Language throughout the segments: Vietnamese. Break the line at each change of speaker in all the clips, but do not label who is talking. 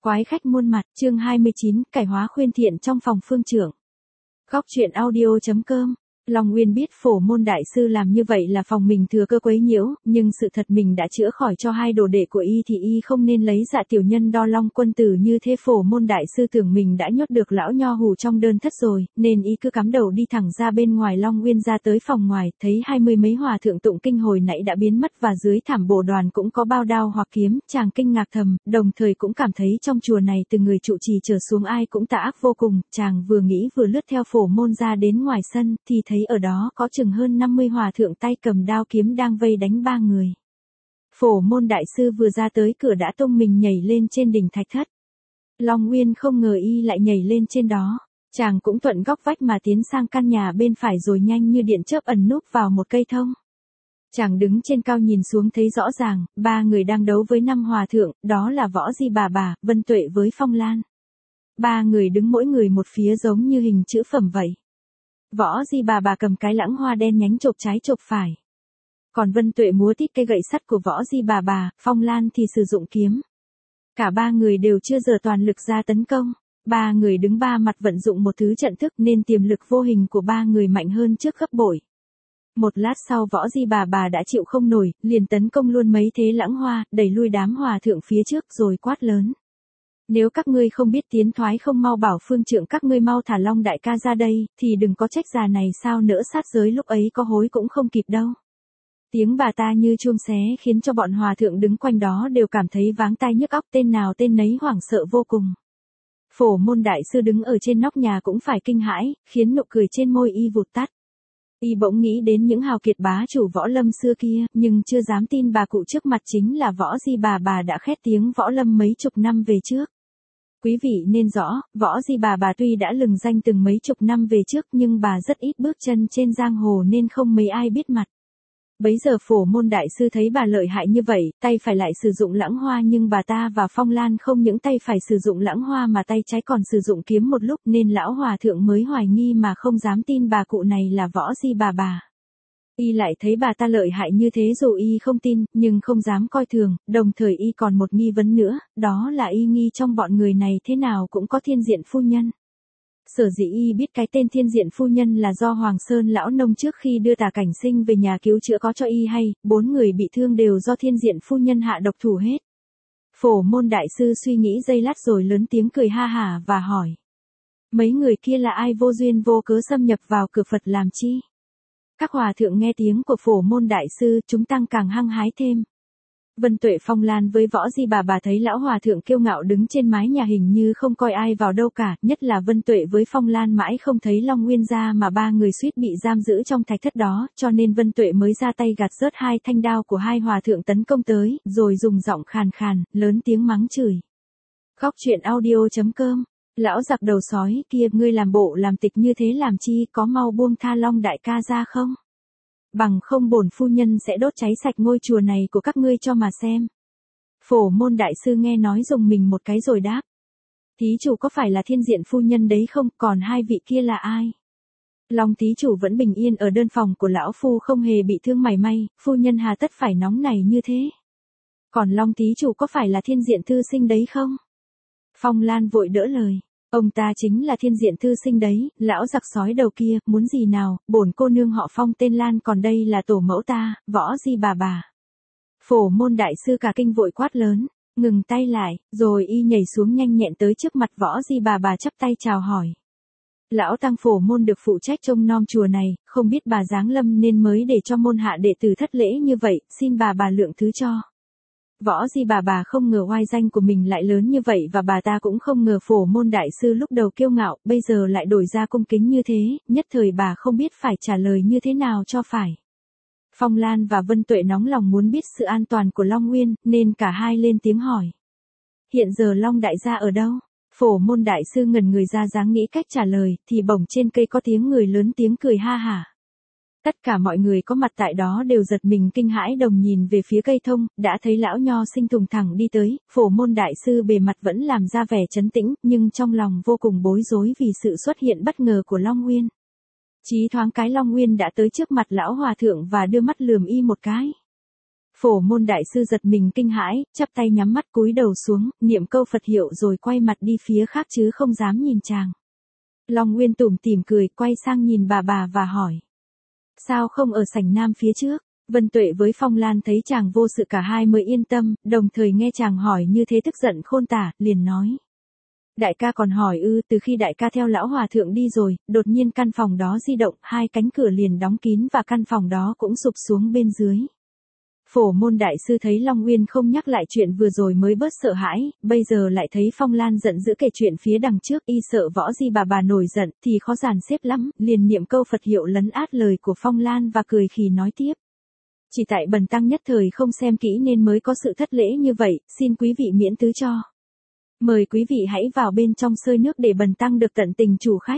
Quái khách muôn mặt, chương 29, cải hóa khuyên thiện trong phòng phương trưởng. Góc truyện audio.com. Long Nguyên biết Phổ Môn đại sư làm như vậy là phòng mình thừa cơ quấy nhiễu, nhưng sự thật mình đã chữa khỏi cho hai đồ đệ của y thì y không nên lấy dạ tiểu nhân đo Long quân tử như thế. Phổ Môn đại sư tưởng mình đã nhốt được lão nho hù trong đơn thất rồi, nên y cứ cắm đầu đi thẳng ra bên ngoài. Long Nguyên ra tới phòng ngoài, thấy 20 mấy hòa thượng tụng kinh hồi nãy đã biến mất và dưới thảm bồ đoàn cũng có bao đao hoặc kiếm. Chàng kinh ngạc thầm, đồng thời cũng cảm thấy trong chùa này từ người trụ trì trở xuống ai cũng tà ác vô cùng. Chàng vừa nghĩ vừa lướt theo Phổ Môn ra đến ngoài sân thì thấy ở đó có chừng hơn 50 hòa thượng tay cầm đao kiếm đang vây đánh ba người. Phổ Môn đại sư vừa ra tới cửa đã tung mình nhảy lên trên đỉnh thạch thất. Long Nguyên không ngờ y lại nhảy lên trên đó. Chàng cũng thuận góc vách mà tiến sang căn nhà bên phải rồi nhanh như điện chớp ẩn núp vào một cây thông. Chàng đứng trên cao nhìn xuống thấy rõ ràng, ba người đang đấu với 5 hòa thượng, đó là Võ Di Bà, Vân Tuệ với Phong Lan. Ba người đứng mỗi người một phía giống như hình chữ phẩm vậy. Võ Di Bà cầm cái lãng hoa đen nhánh chộp trái chộp phải. Còn Vân Tuệ múa tít cây gậy sắt của Võ Di Bà, Phong Lan thì sử dụng kiếm. Cả ba người đều chưa giở toàn lực ra tấn công. Ba người đứng ba mặt vận dụng một thứ trận thức nên tiềm lực vô hình của ba người mạnh hơn trước gấp bội. Một lát sau Võ Di Bà đã chịu không nổi, liền tấn công luôn mấy thế lãng hoa, đẩy lui đám hòa thượng phía trước rồi quát lớn. Nếu các ngươi không biết tiến thoái không mau bảo phương trượng các ngươi mau thả Long đại ca ra đây, thì đừng có trách già này sao nỡ sát giới lúc ấy có hối cũng không kịp đâu. Tiếng bà ta như chuông xé khiến cho bọn hòa thượng đứng quanh đó đều cảm thấy váng tai nhức óc, tên nào tên nấy hoảng sợ vô cùng. Phổ Môn đại sư đứng ở trên nóc nhà cũng phải kinh hãi, khiến nụ cười trên môi y vụt tắt. Y bỗng nghĩ đến những hào kiệt bá chủ võ lâm xưa kia, nhưng chưa dám tin bà cụ trước mặt chính là Võ Di Bà đã khét tiếng võ lâm mấy chục năm về trước. Quý vị nên rõ, Võ Di Bà tuy đã lừng danh từng mấy chục năm về trước nhưng bà rất ít bước chân trên giang hồ nên không mấy ai biết mặt. Bấy giờ Phổ Môn đại sư thấy bà lợi hại như vậy, tay phải lại sử dụng lãng hoa nhưng bà ta và Phong Lan không những tay phải sử dụng lãng hoa mà tay trái còn sử dụng kiếm một lúc nên lão hòa thượng mới hoài nghi mà không dám tin bà cụ này là Võ Di Bà. Y lại thấy bà ta lợi hại như thế dù y không tin, nhưng không dám coi thường, đồng thời y còn một nghi vấn nữa, đó là y nghi trong bọn người này thế nào cũng có Thiên Diện phu nhân. Sở dĩ y biết cái tên Thiên Diện phu nhân là do Hoàng Sơn lão nông trước khi đưa Tả Cảnh Sinh về nhà cứu chữa có cho y hay, 4 người bị thương đều do Thiên Diện phu nhân hạ độc thủ hết. Phổ Môn đại sư suy nghĩ giây lát rồi lớn tiếng cười ha hả và hỏi. Mấy người kia là ai vô duyên vô cớ xâm nhập vào cửa Phật làm chi? Các hòa thượng nghe tiếng của Phổ Môn đại sư chúng tăng càng hăng hái thêm. Vân Tuệ Phong Lan với Võ Di Bà thấy lão hòa thượng kiêu ngạo đứng trên mái nhà hình như không coi ai vào đâu cả, nhất là Vân Tuệ với Phong Lan mãi không thấy Long Nguyên ra mà ba người suýt bị giam giữ trong thạch thất đó, cho nên Vân Tuệ mới ra tay gạt rớt 2 thanh đao của 2 hòa thượng tấn công tới, rồi dùng giọng khàn khàn, lớn tiếng mắng chửi. Góc truyện audio.com. Lão giặc đầu sói kia, ngươi làm bộ làm tịch như thế làm chi, có mau buông tha Long đại ca ra không? Bằng không bổn phu nhân sẽ đốt cháy sạch ngôi chùa này của các ngươi cho mà xem. Phổ Môn đại sư nghe nói dùng mình một cái rồi đáp. Thí chủ có phải là Thiên Diện phu nhân đấy không, còn 2 vị kia là ai? Long thí chủ vẫn bình yên ở đơn phòng của lão phu không hề bị thương mảy may, phu nhân hà tất phải nóng này như thế? Còn Long thí chủ có phải là Thiên Diện thư sinh đấy không? Phong Lan vội đỡ lời. Ông ta chính là Thiên Diện thư sinh đấy, lão giặc sói đầu kia, muốn gì nào, bổn cô nương họ Phong tên Lan, còn đây là tổ mẫu ta, Võ Di Bà. Phổ Môn đại sư cả kinh vội quát lớn, ngừng tay lại, rồi y nhảy xuống nhanh nhẹn tới trước mặt Võ Di Bà chắp tay chào hỏi. Lão tăng Phổ Môn được phụ trách trông nom chùa này, không biết bà giáng lâm nên mới để cho môn hạ đệ tử thất lễ như vậy, xin bà lượng thứ cho. Võ Di Bà không ngờ oai danh của mình lại lớn như vậy và bà ta cũng không ngờ Phổ Môn đại sư lúc đầu kiêu ngạo, bây giờ lại đổi ra cung kính như thế, nhất thời bà không biết phải trả lời như thế nào cho phải. Phong Lan và Vân Tuệ nóng lòng muốn biết sự an toàn của Long Nguyên, nên cả hai lên tiếng hỏi. Hiện giờ Long đại gia ở đâu? Phổ Môn đại sư ngẩn người ra dáng nghĩ cách trả lời, thì bỗng trên cây có tiếng người lớn tiếng cười ha hả. Tất cả mọi người có mặt tại đó đều giật mình kinh hãi đồng nhìn về phía cây thông, đã thấy lão nho sinh thùng thẳng đi tới, Phổ Môn đại sư bề mặt vẫn làm ra vẻ trấn tĩnh, nhưng trong lòng vô cùng bối rối vì sự xuất hiện bất ngờ của Long Nguyên. Chỉ thoáng cái Long Nguyên đã tới trước mặt lão hòa thượng và đưa mắt lườm y một cái. Phổ môn đại sư giật mình kinh hãi, chắp tay nhắm mắt cúi đầu xuống, niệm câu Phật hiệu rồi quay mặt đi phía khác chứ không dám nhìn chàng. Long Nguyên tủm tỉm cười, quay sang nhìn bà và hỏi. Sao không ở sảnh nam phía trước? Vân Tuệ với Phong Lan thấy chàng vô sự cả hai mới yên tâm, đồng thời nghe chàng hỏi như thế tức giận khôn tả, liền nói. Đại ca còn hỏi từ khi đại ca theo lão hòa thượng đi rồi, đột nhiên căn phòng đó di động, hai cánh cửa liền đóng kín và căn phòng đó cũng sụp xuống bên dưới. Phổ môn đại sư thấy Long Nguyên không nhắc lại chuyện vừa rồi mới bớt sợ hãi, bây giờ lại thấy Phong Lan giận dữ kể chuyện phía đằng trước, y sợ võ di bà nổi giận thì khó dàn xếp lắm, liền niệm câu Phật hiệu lấn át lời của Phong Lan và cười khì nói tiếp. Chỉ tại bần tăng nhất thời không xem kỹ nên mới có sự thất lễ như vậy, xin quý vị miễn thứ cho. Mời quý vị hãy vào bên trong xơi nước để bần tăng được tận tình chủ khách.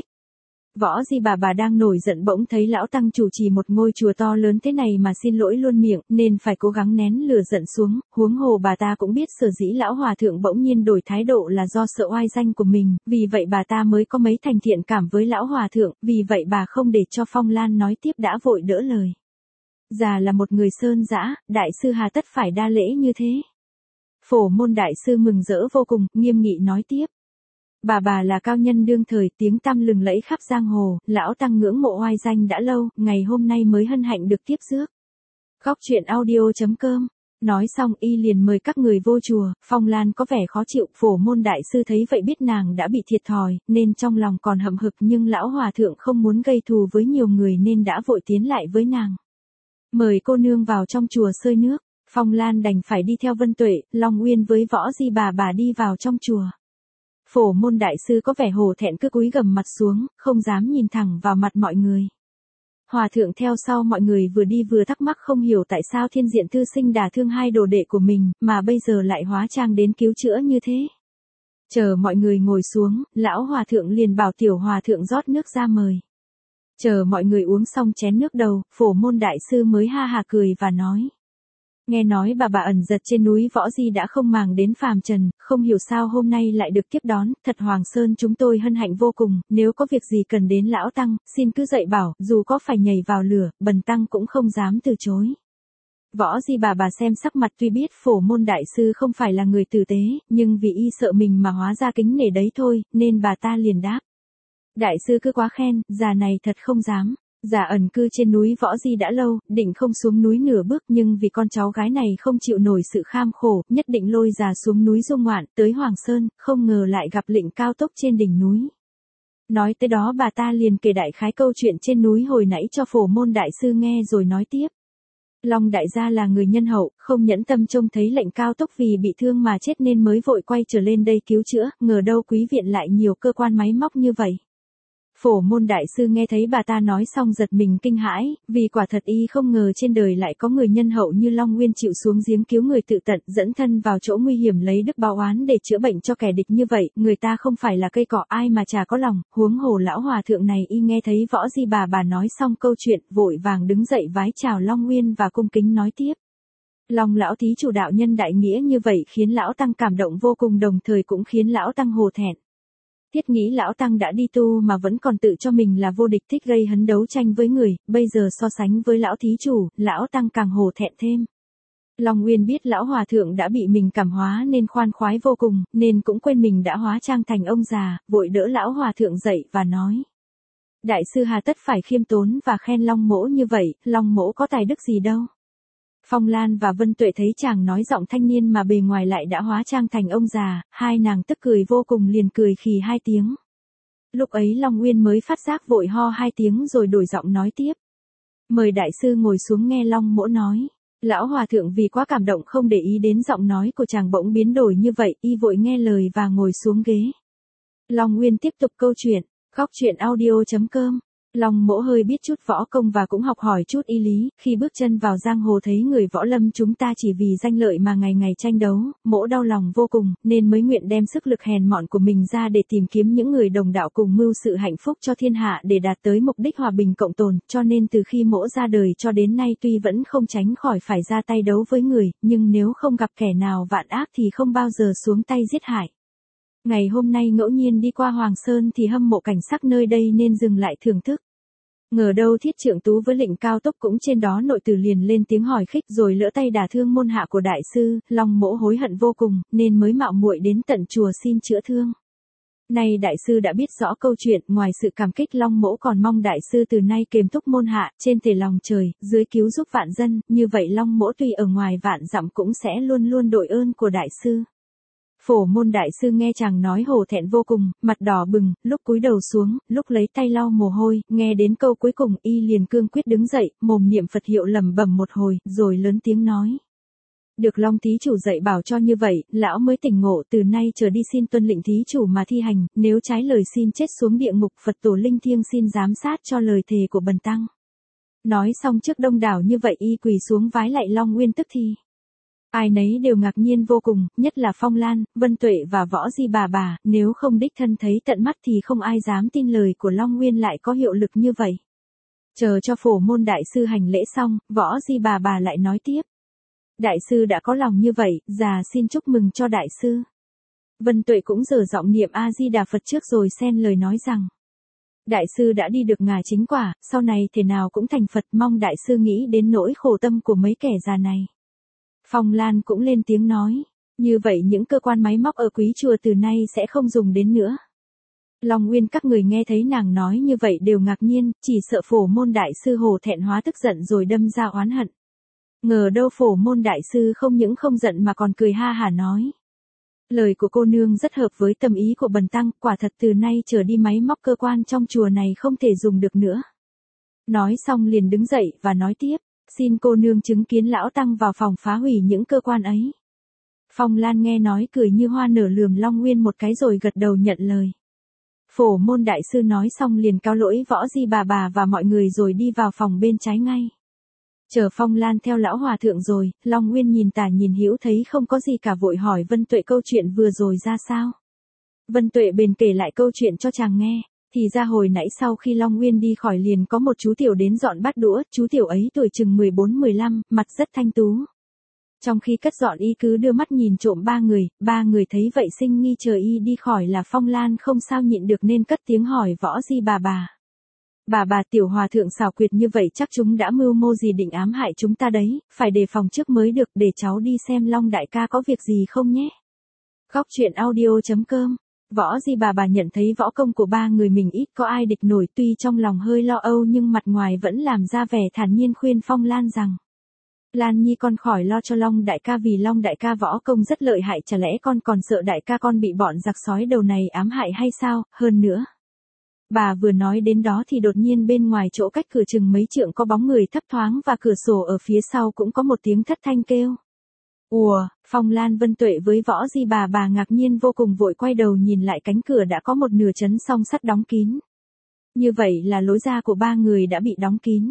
Võ di bà đang nổi giận bỗng thấy lão tăng chủ trì một ngôi chùa to lớn thế này mà xin lỗi luôn miệng, nên phải cố gắng nén lửa giận xuống, huống hồ bà ta cũng biết sở dĩ lão hòa thượng bỗng nhiên đổi thái độ là do sợ oai danh của mình, vì vậy bà ta mới có mấy thành thiện cảm với lão hòa thượng, vì vậy bà không để cho Phong Lan nói tiếp đã vội đỡ lời. Già là một người sơn dã, đại sư hà tất phải đa lễ như thế. Phổ môn đại sư mừng rỡ vô cùng, nghiêm nghị nói tiếp. Bà là cao nhân đương thời, tiếng tăm lừng lẫy khắp giang hồ, lão tăng ngưỡng mộ oai danh đã lâu, ngày hôm nay mới hân hạnh được tiếp rước. Góc truyện audio.com. Nói xong y liền mời các người vô chùa, Phong Lan có vẻ khó chịu, phổ môn đại sư thấy vậy biết nàng đã bị thiệt thòi, nên trong lòng còn hậm hực nhưng lão hòa thượng không muốn gây thù với nhiều người nên đã vội tiến lại với nàng. Mời cô nương vào trong chùa xơi nước, Phong Lan đành phải đi theo Vân Tuệ, Long Uyên với võ di bà đi vào trong chùa. Phổ môn đại sư có vẻ hổ thẹn cứ cúi gằm mặt xuống, không dám nhìn thẳng vào mặt mọi người. Hòa thượng theo sau mọi người vừa đi vừa thắc mắc không hiểu tại sao Thiên Diện thư sinh đả thương hai đồ đệ của mình, mà bây giờ lại hóa trang đến cứu chữa như thế. Chờ mọi người ngồi xuống, lão hòa thượng liền bảo tiểu hòa thượng rót nước ra mời. Chờ mọi người uống xong chén nước đầu, phổ môn đại sư mới ha hà cười và nói. Nghe nói bà ẩn giật trên núi Võ Di đã không màng đến phàm trần, không hiểu sao hôm nay lại được tiếp đón, thật Hoàng Sơn chúng tôi hân hạnh vô cùng, nếu có việc gì cần đến lão tăng, xin cứ dạy bảo, dù có phải nhảy vào lửa, bần tăng cũng không dám từ chối. Võ Di bà xem sắc mặt tuy biết phổ môn đại sư không phải là người tử tế, nhưng vì y sợ mình mà hóa ra kính nể đấy thôi, nên bà ta liền đáp. Đại sư cứ quá khen, già này thật không dám. Già ẩn cư trên núi Võ Di đã lâu, định không xuống núi nửa bước nhưng vì con cháu gái này không chịu nổi sự kham khổ, nhất định lôi già xuống núi du ngoạn, tới Hoàng Sơn, không ngờ lại gặp lệnh cao tốc trên đỉnh núi. Nói tới đó bà ta liền kể đại khái câu chuyện trên núi hồi nãy cho phổ môn đại sư nghe rồi nói tiếp. Long đại gia là người nhân hậu, không nhẫn tâm trông thấy lệnh cao tốc vì bị thương mà chết nên mới vội quay trở lên đây cứu chữa, ngờ đâu quý viện lại nhiều cơ quan máy móc như vậy. Phổ môn đại sư nghe thấy bà ta nói xong giật mình kinh hãi, vì quả thật y không ngờ trên đời lại có người nhân hậu như Long Nguyên chịu xuống giếng cứu người tự tận, dẫn thân vào chỗ nguy hiểm lấy đức báo oán để chữa bệnh cho kẻ địch như vậy, người ta không phải là cây cỏ ai mà chả có lòng, huống hồ lão hòa thượng này y nghe thấy Võ Di bà nói xong câu chuyện, vội vàng đứng dậy vái chào Long Nguyên và cung kính nói tiếp. Long lão thí chủ đạo nhân đại nghĩa như vậy khiến lão tăng cảm động vô cùng, đồng thời cũng khiến lão tăng hổ thẹn. Thiết nghĩ lão tăng đã đi tu mà vẫn còn tự cho mình là vô địch, thích gây hấn đấu tranh với người, bây giờ so sánh với lão thí chủ, lão tăng càng hổ thẹn thêm. Long Nguyên biết lão hòa thượng đã bị mình cảm hóa nên khoan khoái vô cùng, nên cũng quên mình đã hóa trang thành ông già, vội đỡ lão hòa thượng dậy và nói. Đại sư hà tất phải khiêm tốn và khen Long mỗ như vậy, Long mỗ có tài đức gì đâu. Phong Lan và Vân Tuệ thấy chàng nói giọng thanh niên mà bề ngoài lại đã hóa trang thành ông già, hai nàng tức cười vô cùng liền cười khì hai tiếng. Lúc ấy Long Nguyên mới phát giác vội ho hai tiếng rồi đổi giọng nói tiếp. Mời đại sư ngồi xuống nghe Long mỗ nói. Lão hòa thượng vì quá cảm động không để ý đến giọng nói của chàng bỗng biến đổi như vậy, y vội nghe lời và ngồi xuống ghế. Long Nguyên tiếp tục câu chuyện, góc truyện audio.com. Long mỗ hơi biết chút võ công và cũng học hỏi chút y lý, khi bước chân vào giang hồ thấy người võ lâm chúng ta chỉ vì danh lợi mà ngày ngày tranh đấu, mỗ đau lòng vô cùng, nên mới nguyện đem sức lực hèn mọn của mình ra để tìm kiếm những người đồng đạo cùng mưu sự hạnh phúc cho thiên hạ để đạt tới mục đích hòa bình cộng tồn, cho nên từ khi mỗ ra đời cho đến nay tuy vẫn không tránh khỏi phải ra tay đấu với người, nhưng nếu không gặp kẻ nào vạn ác thì không bao giờ xuống tay giết hại. Ngày hôm nay ngẫu nhiên đi qua Hoàng Sơn thì hâm mộ cảnh sắc nơi đây nên dừng lại thưởng thức. Ngờ đâu Thiết Trượng Tú với Lệnh Cao Túc cũng trên đó nội từ liền lên tiếng hỏi khích rồi lỡ tay đả thương môn hạ của đại sư, Long Mỗ hối hận vô cùng, nên mới mạo muội đến tận chùa xin chữa thương. Nay đại sư đã biết rõ câu chuyện, ngoài sự cảm kích Long Mỗ còn mong đại sư từ nay kềm thúc môn hạ, trên thể lòng trời, dưới cứu giúp vạn dân, như vậy Long Mỗ tuy ở ngoài vạn dặm cũng sẽ luôn luôn đội ơn của đại sư. Phổ Môn đại sư nghe chàng nói hổ thẹn vô cùng, mặt đỏ bừng, lúc cúi đầu xuống, lúc lấy tay lau mồ hôi, nghe đến câu cuối cùng y liền cương quyết đứng dậy, mồm niệm Phật hiệu lẩm bẩm một hồi, rồi lớn tiếng nói. Được Long thí chủ dạy bảo cho như vậy, lão mới tỉnh ngộ, từ nay trở đi xin tuân lệnh thí chủ mà thi hành, nếu trái lời xin chết xuống địa ngục, Phật tổ linh thiêng xin giám sát cho lời thề của bần tăng. Nói xong trước đông đảo như vậy y quỳ xuống vái lạy Long Nguyên tức thì. Ai nấy đều ngạc nhiên vô cùng, nhất là Phong Lan, Vân Tuệ và Võ Di bà, nếu không đích thân thấy tận mắt thì không ai dám tin lời của Long Nguyên lại có hiệu lực như vậy. Chờ cho Phổ Môn đại sư hành lễ xong, Võ Di bà lại nói tiếp. Đại sư đã có lòng như vậy, già xin chúc mừng cho đại sư. Vân Tuệ cũng giở giọng niệm A-di-đà Phật trước rồi xen lời nói rằng. Đại sư đã đi được ngài chính quả, sau này thể nào cũng thành Phật, mong đại sư nghĩ đến nỗi khổ tâm của mấy kẻ già này. Phong Lan cũng lên tiếng nói, như vậy những cơ quan máy móc ở quý chùa từ nay sẽ không dùng đến nữa. Long Nguyên các người nghe thấy nàng nói như vậy đều ngạc nhiên, chỉ sợ Phổ Môn đại sư hổ thẹn hóa tức giận rồi đâm ra oán hận. Ngờ đâu Phổ Môn đại sư không những không giận mà còn cười ha hả nói. Lời của cô nương rất hợp với tâm ý của bần tăng, quả thật từ nay trở đi máy móc cơ quan trong chùa này không thể dùng được nữa. Nói xong liền đứng dậy và nói tiếp. Xin cô nương chứng kiến lão tăng vào phòng phá hủy những cơ quan ấy. Phong Lan nghe nói cười như hoa nở lườm Long Nguyên một cái rồi gật đầu nhận lời. Phổ Môn đại sư nói xong liền cáo lỗi Võ Di bà và mọi người rồi đi vào phòng bên trái ngay. Chờ Phong Lan theo lão hòa thượng rồi, Long Nguyên nhìn tả nhìn hữu thấy không có gì cả vội hỏi Vân Tuệ câu chuyện vừa rồi ra sao. Vân Tuệ bền kể lại câu chuyện cho chàng nghe. Thì ra hồi nãy sau khi Long Nguyên đi khỏi liền có một chú tiểu đến dọn bát đũa, chú tiểu ấy tuổi chừng 14-15, mặt rất thanh tú. Trong khi cất dọn y cứ đưa mắt nhìn trộm ba người thấy vậy sinh nghi chờ y đi khỏi là Phong Lan không sao nhịn được nên cất tiếng hỏi Võ Di bà. Bà tiểu hòa thượng xảo quyệt như vậy chắc chúng đã mưu mô gì định ám hại chúng ta đấy, phải đề phòng trước mới được, để cháu đi xem Long đại ca có việc gì không nhé. Góc truyện audio.com. Võ Di bà nhận thấy võ công của ba người mình ít có ai địch nổi, tuy trong lòng hơi lo âu nhưng mặt ngoài vẫn làm ra vẻ thản nhiên khuyên Phong Lan rằng. Lan Nhi con khỏi lo cho Long đại ca, vì Long đại ca võ công rất lợi hại, chả lẽ con còn sợ đại ca con bị bọn giặc sói đầu này ám hại hay sao, hơn nữa. Bà vừa nói đến đó thì đột nhiên bên ngoài chỗ cách cửa chừng mấy trượng có bóng người thấp thoáng và cửa sổ ở phía sau cũng có một tiếng thất thanh kêu. Ùa, Phong Lan Vân Tuệ với Võ Di bà ngạc nhiên vô cùng vội quay đầu nhìn lại cánh cửa đã có một nửa chấn song sắt đóng kín. Như vậy là lối ra của ba người đã bị đóng kín.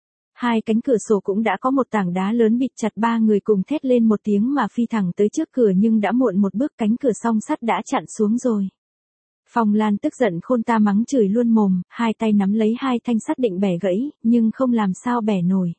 Hai cánh cửa sổ cũng đã có một tảng đá lớn bịt chặt, ba người cùng thét lên một tiếng mà phi thẳng tới trước cửa nhưng đã muộn một bước, cánh cửa song sắt đã chặn xuống rồi. Phong Lan tức giận khôn ta mắng chửi luôn mồm, hai tay nắm lấy hai thanh sắt định bẻ gãy, nhưng không làm sao bẻ nổi.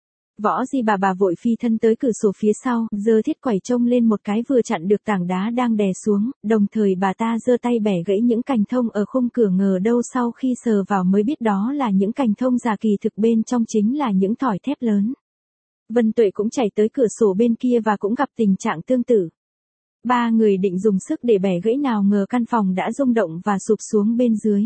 Võ Di bà vội phi thân tới cửa sổ phía sau, giơ thiết quẩy trông lên một cái vừa chặn được tảng đá đang đè xuống, đồng thời bà ta giơ tay bẻ gãy những cành thông ở khung cửa, ngờ đâu sau khi sờ vào mới biết đó là những cành thông già, kỳ thực bên trong chính là những thỏi thép lớn. Vân Tuệ cũng chạy tới cửa sổ bên kia và cũng gặp tình trạng tương tự. Ba người định dùng sức để bẻ gãy, nào ngờ căn phòng đã rung động và sụp xuống bên dưới.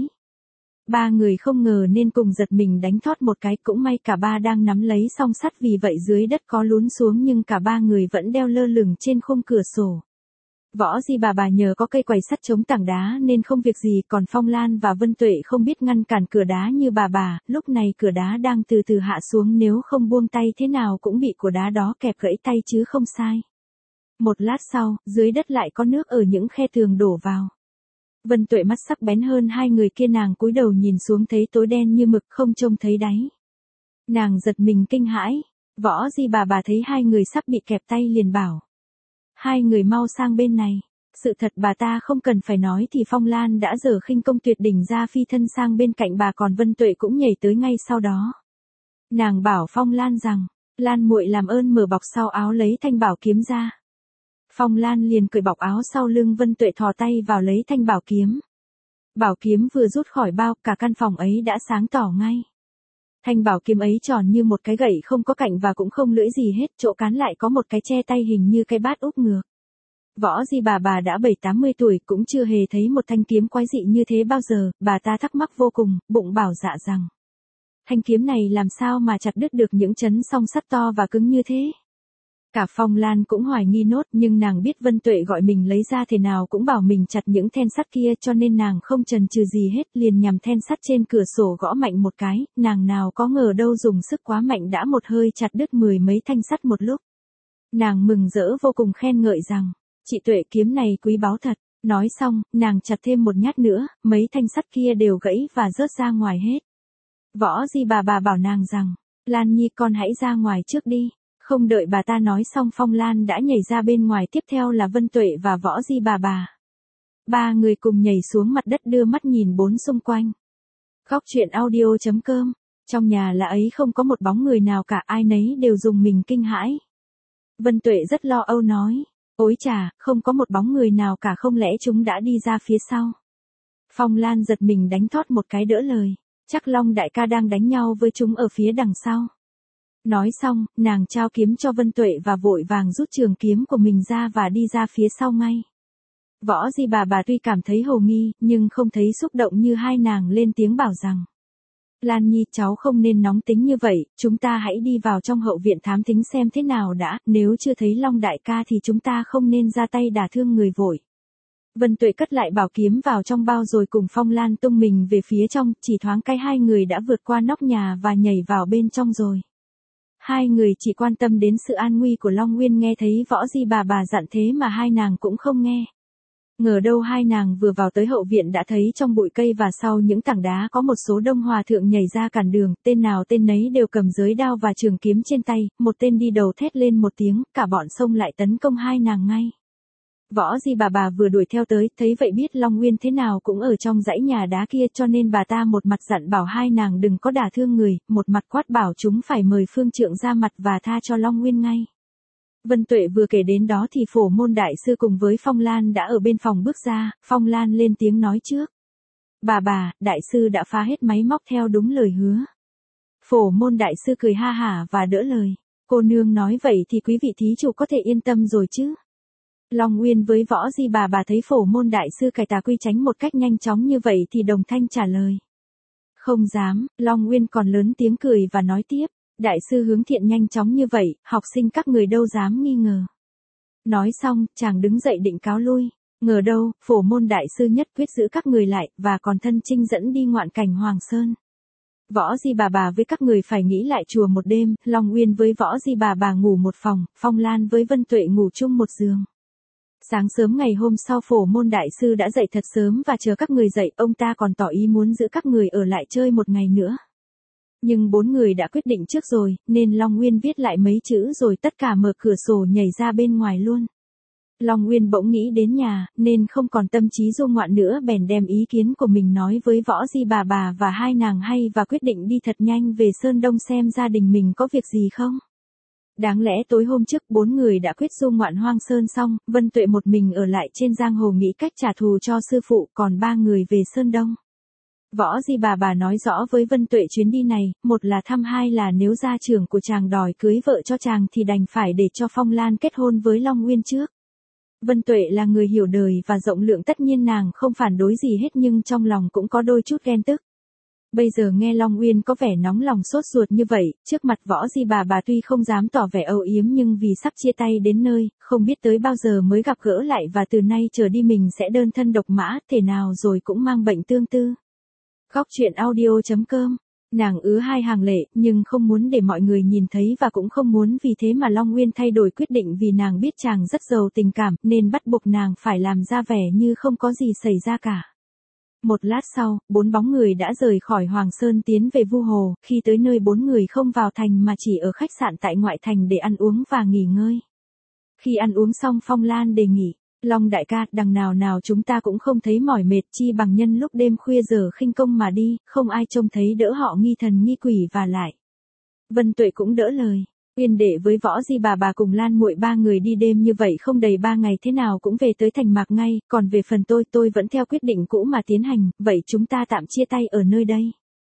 Ba người không ngờ nên cùng giật mình đánh thót một cái, cũng may cả ba đang nắm lấy song sắt, vì vậy dưới đất có lún xuống nhưng cả ba người vẫn đeo lơ lửng trên khung cửa sổ. Võ Di bà nhờ có cây quầy sắt chống tảng đá nên không việc gì, còn Phong Lan và Vân Tuệ không biết ngăn cản cửa đá như bà, lúc này cửa đá đang từ từ hạ xuống, nếu không buông tay thế nào cũng bị của đá đó kẹp gãy tay chứ không sai. Một lát sau, dưới đất lại có nước ở những khe tường đổ vào. Vân Tuệ mắt sắc bén hơn hai người kia, nàng cúi đầu nhìn xuống thấy tối đen như mực không trông thấy đáy. Nàng giật mình kinh hãi, Võ Di bà thấy hai người sắp bị kẹp tay liền bảo. Hai người mau sang bên này. Sự thật bà ta không cần phải nói thì Phong Lan đã giở khinh công tuyệt đỉnh ra phi thân sang bên cạnh bà, còn Vân Tuệ cũng nhảy tới ngay sau đó. Nàng bảo Phong Lan rằng, Lan muội làm ơn mở bọc sau áo lấy thanh bảo kiếm ra. Phong Lan liền cởi bọc áo sau lưng, Vân Tuệ thò tay vào lấy thanh bảo kiếm. Bảo kiếm vừa rút khỏi bao, cả căn phòng ấy đã sáng tỏ ngay. Thanh bảo kiếm ấy tròn như một cái gậy không có cạnh và cũng không lưỡi gì hết, chỗ cán lại có một cái che tay hình như cái bát úp ngược. Võ Di bà đã 70-80 tuổi cũng chưa hề thấy một thanh kiếm quái dị như thế bao giờ, bà ta thắc mắc vô cùng, bụng bảo dạ rằng. Thanh kiếm này làm sao mà chặt đứt được những chấn song sắt to và cứng như thế? Cả Phong Lan cũng hoài nghi nốt, nhưng nàng biết Vân Tuệ gọi mình lấy ra thế nào cũng bảo mình chặt những then sắt kia, cho nên nàng không chần chừ gì hết, liền nhằm then sắt trên cửa sổ gõ mạnh một cái, nàng nào có ngờ đâu dùng sức quá mạnh đã một hơi chặt đứt 10 mấy thanh sắt một lúc. Nàng mừng rỡ vô cùng khen ngợi rằng, chị Tuệ kiếm này quý báu thật. Nói xong, nàng chặt thêm một nhát nữa, mấy thanh sắt kia đều gãy và rớt ra ngoài hết. Võ Di bà bảo nàng rằng, Lan Nhi con hãy ra ngoài trước đi. Không đợi bà ta nói xong Phong Lan đã nhảy ra bên ngoài, tiếp theo là Vân Tuệ và Võ Di bà. Ba người cùng nhảy xuống mặt đất đưa mắt nhìn bốn xung quanh. Góc truyện audio.com. Trong nhà là ấy không có một bóng người nào cả, ai nấy đều dùng mình kinh hãi. Vân Tuệ rất lo âu nói, ôi chà, không có một bóng người nào cả, không lẽ chúng đã đi ra phía sau. Phong Lan giật mình đánh thót một cái đỡ lời, chắc Long đại ca đang đánh nhau với chúng ở phía đằng sau. Nói xong, nàng trao kiếm cho Vân Tuệ và vội vàng rút trường kiếm của mình ra và đi ra phía sau ngay. Võ Di bà tuy cảm thấy hồ nghi, nhưng không thấy xúc động như hai nàng lên tiếng bảo rằng. Lan Nhi cháu không nên nóng tính như vậy, chúng ta hãy đi vào trong hậu viện thám thính xem thế nào đã, nếu chưa thấy Long đại ca thì chúng ta không nên ra tay đả thương người vội. Vân Tuệ cất lại bảo kiếm vào trong bao rồi cùng Phong Lan tung mình về phía trong, chỉ thoáng cái hai người đã vượt qua nóc nhà và nhảy vào bên trong rồi. Hai người chỉ quan tâm đến sự an nguy của Long Nguyên, nghe thấy Võ Di bà dặn thế mà hai nàng cũng không nghe. Ngờ đâu hai nàng vừa vào tới hậu viện đã thấy trong bụi cây và sau những tảng đá có một số đông hòa thượng nhảy ra cản đường, tên nào tên nấy đều cầm giới đao và trường kiếm trên tay, một tên đi đầu thét lên một tiếng, cả bọn xông lại tấn công hai nàng ngay. Võ Di bà vừa đuổi theo tới, thấy vậy biết Long Nguyên thế nào cũng ở trong dãy nhà đá kia, cho nên bà ta một mặt dặn bảo hai nàng đừng có đả thương người, một mặt quát bảo chúng phải mời phương trượng ra mặt và tha cho Long Nguyên ngay. Vân Tuệ vừa kể đến đó thì Phổ Môn đại sư cùng với Phong Lan đã ở bên phòng bước ra, Phong Lan lên tiếng nói trước. Bà, đại sư đã phá hết máy móc theo đúng lời hứa. Phổ Môn đại sư cười ha hả và đỡ lời. Cô nương nói vậy thì quý vị thí chủ có thể yên tâm rồi chứ. Long Nguyên với Võ Di bà thấy Phổ Môn đại sư cải tà quy tránh một cách nhanh chóng như vậy thì đồng thanh trả lời. Không dám, Long Nguyên còn lớn tiếng cười và nói tiếp. Đại sư hướng thiện nhanh chóng như vậy, học sinh các người đâu dám nghi ngờ. Nói xong, chàng đứng dậy định cáo lui. Ngờ đâu, Phổ Môn đại sư nhất quyết giữ các người lại, và còn thân chinh dẫn đi ngoạn cảnh Hoàng Sơn. Võ Di bà với các người phải nghỉ lại chùa một đêm, Long Nguyên với Võ Di bà ngủ một phòng, Phong Lan với Vân Tuệ ngủ chung một giường. Sáng sớm ngày hôm sau Phổ Môn đại sư đã dậy thật sớm và chờ các người dậy, ông ta còn tỏ ý muốn giữ các người ở lại chơi một ngày nữa. Nhưng bốn người đã quyết định trước rồi, nên Long Nguyên viết lại mấy chữ rồi tất cả mở cửa sổ nhảy ra bên ngoài luôn. Long Nguyên bỗng nghĩ đến nhà, nên không còn tâm trí du ngoạn nữa, bèn đem ý kiến của mình nói với Võ Di bà và hai nàng hay và quyết định đi thật nhanh về Sơn Đông xem gia đình mình có việc gì không. Đáng lẽ tối hôm trước bốn người đã quyết du ngoạn Hoang Sơn xong, Vân Tuệ một mình ở lại trên giang hồ nghĩ cách trả thù cho sư phụ, còn ba người về Sơn Đông. Võ Di bà nói rõ với Vân Tuệ chuyến đi này, một là thăm, hai là nếu gia trưởng của chàng đòi cưới vợ cho chàng thì đành phải để cho Phong Lan kết hôn với Long Nguyên trước. Vân Tuệ là người hiểu đời và rộng lượng, tất nhiên nàng không phản đối gì hết, nhưng trong lòng cũng có đôi chút ghen tức. Bây giờ nghe Long Nguyên có vẻ nóng lòng sốt ruột như vậy, trước mặt Võ Di bà tuy không dám tỏ vẻ âu yếm nhưng vì sắp chia tay đến nơi, không biết tới bao giờ mới gặp gỡ lại và từ nay trở đi mình sẽ đơn thân độc mã, thể nào rồi cũng mang bệnh tương tư. Góc truyện audio.com. Nàng ứa hai hàng lệ, nhưng không muốn để mọi người nhìn thấy và cũng không muốn vì thế mà Long Nguyên thay đổi quyết định, vì nàng biết chàng rất giàu tình cảm, nên bắt buộc nàng phải làm ra vẻ như không có gì xảy ra cả. Một lát sau, bốn bóng người đã rời khỏi Hoàng Sơn tiến về Vu Hồ, khi tới nơi bốn người không vào thành mà chỉ ở khách sạn tại ngoại thành để ăn uống và nghỉ ngơi. Khi ăn uống xong Phong Lan đề nghị. Long đại ca, đằng nào chúng ta cũng không thấy mỏi mệt, chi bằng nhân lúc đêm khuya giờ khinh công mà đi, không ai trông thấy đỡ họ nghi thần nghi quỷ và lại. Vân Tuệ cũng đỡ lời. Uyên đệ với Võ Di bà cùng Lan muội ba người đi đêm như vậy không đầy 3 ngày thế nào cũng về tới thành Mạc ngay, còn về phần tôi vẫn theo quyết định cũ mà tiến hành, vậy chúng ta tạm chia tay ở nơi đây.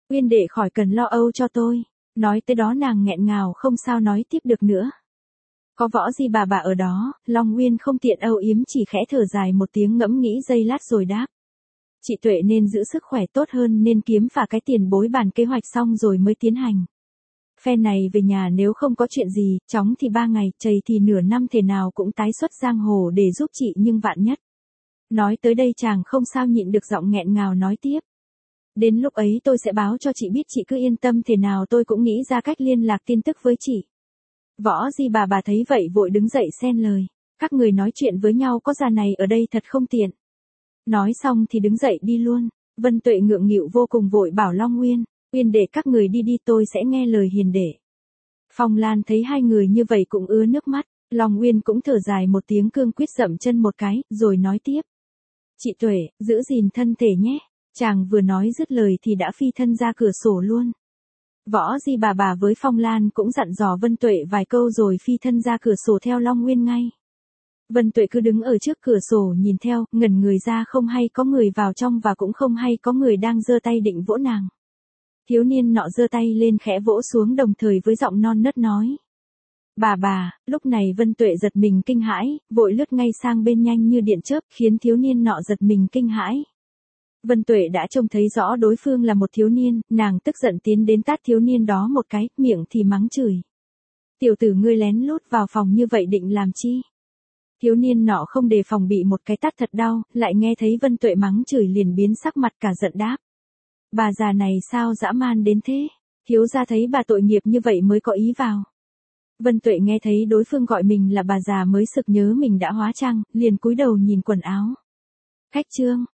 Uyên đệ khỏi cần lo âu cho tôi. Nói tới đó nàng nghẹn ngào không sao nói tiếp được nữa. Có Võ Di bà ở đó, Long Uyên không tiện âu yếm chỉ khẽ thở dài một tiếng ngẫm nghĩ giây lát rồi đáp. Chị Tuệ nên giữ sức khỏe tốt hơn nên kiếm phả cái tiền bối bàn kế hoạch xong rồi mới tiến hành. Phen này về nhà nếu không có chuyện gì, chóng thì 3 ngày, chầy thì nửa năm thể nào cũng tái xuất giang hồ để giúp chị nhưng vạn nhất. Nói tới đây chàng không sao nhịn được giọng nghẹn ngào nói tiếp. Đến lúc ấy tôi sẽ báo cho chị biết chị cứ yên tâm thể nào tôi cũng nghĩ ra cách liên lạc tin tức với chị. Võ Di bà thấy vậy vội đứng dậy xen lời. Các người nói chuyện với nhau có già này ở đây thật không tiện. Nói xong thì đứng dậy đi luôn. Vân Tuệ ngượng nghịu vô cùng vội bảo Long Uyên. Uyên để các người đi tôi sẽ nghe lời hiền đệ. Phong Lan thấy hai người như vậy cũng ứa nước mắt. Long Uyên cũng thở dài một tiếng cương quyết dậm chân một cái, rồi nói tiếp. Chị Tuệ, giữ gìn thân thể nhé. Chàng vừa nói dứt lời thì đã phi thân ra cửa sổ luôn. Võ Di bà với Phong Lan cũng dặn dò Vân Tuệ vài câu rồi phi thân ra cửa sổ theo Long Uyên ngay. Vân Tuệ cứ đứng ở trước cửa sổ nhìn theo, ngẩn người ra không hay có người vào trong và cũng không hay có người đang giơ tay định vỗ nàng. Thiếu niên nọ giơ tay lên khẽ vỗ xuống đồng thời với giọng non nớt nói. Bà, lúc này Vân Tuệ giật mình kinh hãi, vội lướt ngay sang bên nhanh như điện chớp khiến thiếu niên nọ giật mình kinh hãi. Vân Tuệ đã trông thấy rõ đối phương là một thiếu niên, nàng tức giận tiến đến tát thiếu niên đó một cái, miệng thì mắng chửi. Tiểu tử ngươi lén lút vào phòng như vậy định làm chi? Thiếu niên nọ không đề phòng bị một cái tát thật đau, lại nghe thấy Vân Tuệ mắng chửi liền biến sắc mặt cả giận đáp. Bà già này sao dã man đến thế? Thiếu gia thấy bà tội nghiệp như vậy mới có ý vào. Vân Tuệ nghe thấy đối phương gọi mình là bà già mới sực nhớ mình đã hóa trang, liền cúi đầu nhìn quần áo. Khách trương,